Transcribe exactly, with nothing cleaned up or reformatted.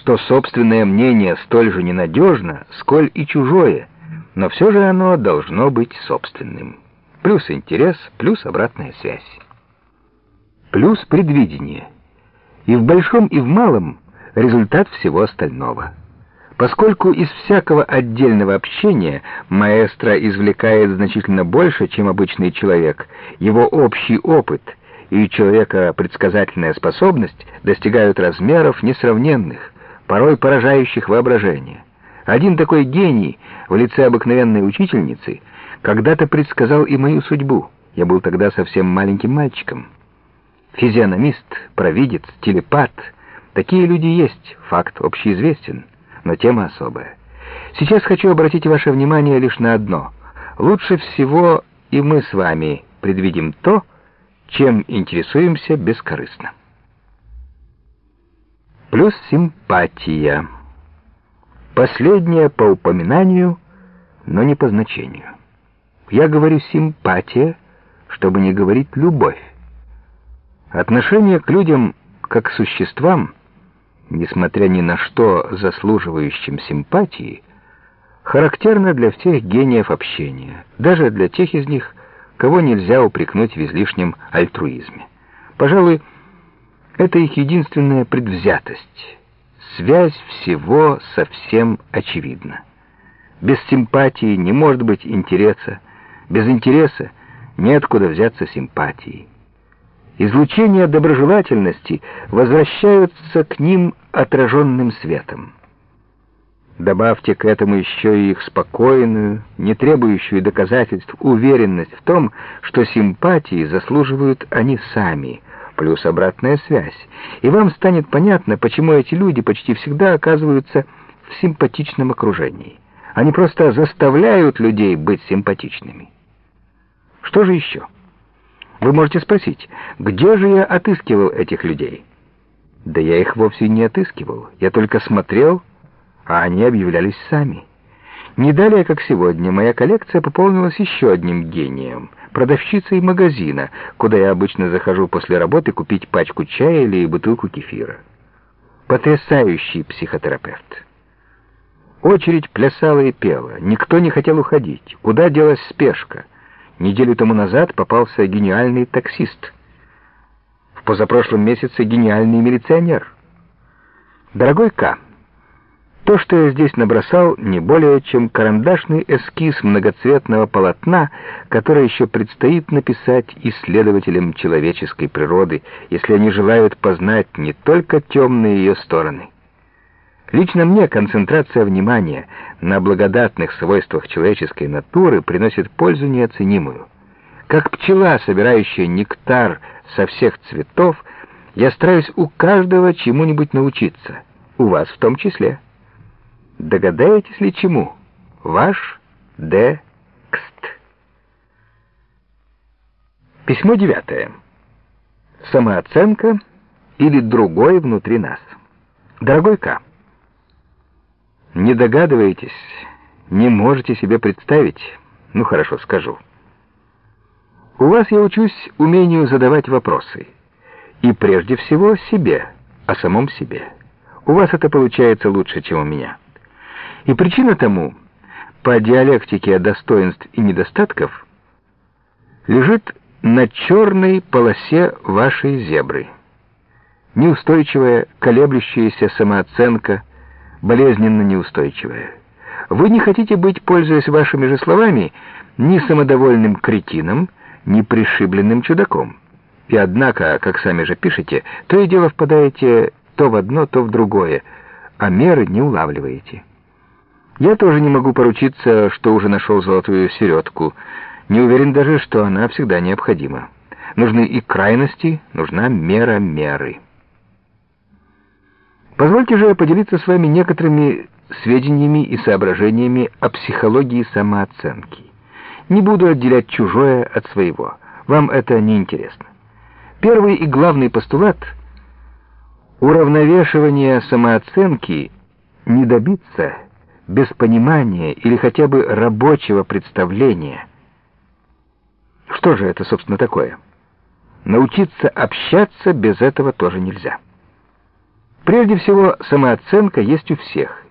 что собственное мнение столь же ненадежно, сколь и чужое, но все же оно должно быть собственным. Плюс интерес, плюс обратная связь. Плюс предвидение. И в большом, и в малом результат всего остального. Поскольку из всякого отдельного общения маэстро извлекает значительно больше, чем обычный человек, его общий опыт и у человека предсказательная способность достигают размеров несравненных, порой поражающих воображение. Один такой гений в лице обыкновенной учительницы когда-то предсказал и мою судьбу. Я был тогда совсем маленьким мальчиком. Физиономист, провидец, телепат — такие люди есть, факт общеизвестен, но тема особая. Сейчас хочу обратить ваше внимание лишь на одно. Лучше всего и мы с вами предвидим то, чем интересуемся бескорыстно. Плюс симпатия. Последняя по упоминанию, но не по значению. Я говорю симпатия, чтобы не говорить любовь. Отношение к людям как к существам, несмотря ни на что заслуживающим симпатии, характерно для всех гениев общения, даже для тех из них, кого нельзя упрекнуть в излишнем альтруизме. Пожалуй, это их единственная предвзятость. Связь всего совсем очевидна. Без симпатии не может быть интереса, без интереса неоткуда взяться симпатии. Излучения доброжелательности возвращаются к ним отраженным светом. Добавьте к этому еще и их спокойную, не требующую доказательств уверенность в том, что симпатии заслуживают они сами, плюс обратная связь, и вам станет понятно, почему эти люди почти всегда оказываются в симпатичном окружении. Они просто заставляют людей быть симпатичными. Что же еще? Вы можете спросить, где же я отыскивал этих людей? Да я их вовсе не отыскивал, я только смотрел, а они объявлялись сами. Не далее, как сегодня, моя коллекция пополнилась еще одним гением, продавщицей магазина, куда я обычно захожу после работы купить пачку чая или бутылку кефира. Потрясающий психотерапевт. Очередь плясала и пела, никто не хотел уходить. Куда делась спешка? Неделю тому назад попался гениальный таксист. В позапрошлом месяце гениальный милиционер. Дорогой К., то, что я здесь набросал, не более чем карандашный эскиз многоцветного полотна, которое еще предстоит написать исследователям человеческой природы, если они желают познать не только темные ее стороны. Лично мне концентрация внимания на благодатных свойствах человеческой натуры приносит пользу неоценимую. Как пчела, собирающая нектар со всех цветов, я стараюсь у каждого чему-нибудь научиться, у вас в том числе. Догадаетесь ли чему? Ваш Д. Кст. Письмо девятое. Самооценка или другой внутри нас. Дорогой К., не догадываетесь, не можете себе представить, ну хорошо, скажу. У вас я учусь умению задавать вопросы, и прежде всего себе, о самом себе. У вас это получается лучше, чем у меня. И причина тому, по диалектике достоинств и недостатков, лежит на черной полосе вашей зебры. Неустойчивая, колеблющаяся самооценка, болезненно неустойчивая. Вы не хотите быть, пользуясь вашими же словами, ни самодовольным кретином, ни пришибленным чудаком. И однако, как сами же пишете, то и дело впадаете то в одно, то в другое, а меры не улавливаете. Я тоже не могу поручиться, что уже нашел золотую середку. Не уверен даже, что она всегда необходима. Нужны и крайности, нужна мера меры. Позвольте же поделиться с вами некоторыми сведениями и соображениями о психологии самооценки. Не буду отделять чужое от своего. Вам это не интересно. Первый и главный постулат — уравновешивание самооценки не добиться без понимания или хотя бы рабочего представления. Что же это, собственно, такое? Научиться общаться без этого тоже нельзя. Прежде всего, самооценка есть у всех,